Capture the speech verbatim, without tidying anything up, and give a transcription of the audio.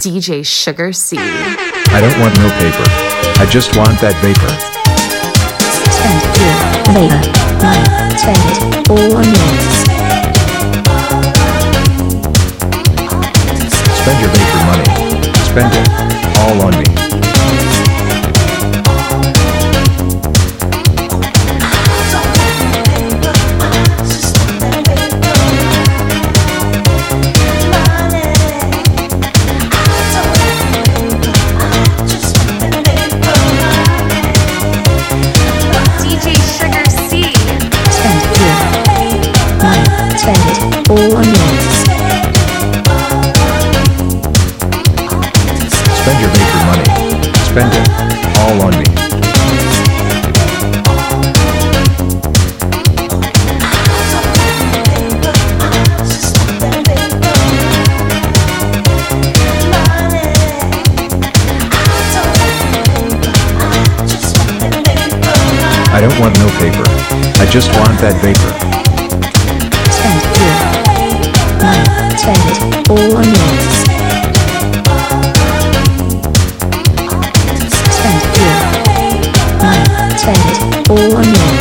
D J Sugar C. I don't want no paper. I just want that vapor. Spend your vapor money. Spend it all on you. Spend your vapor money. Spend it all on me. All on you. Spend your vapor money. Spend it all on me. I don't want no paper. I just want that vapor. Spend it all on you. Spend your money. Spend it all on you.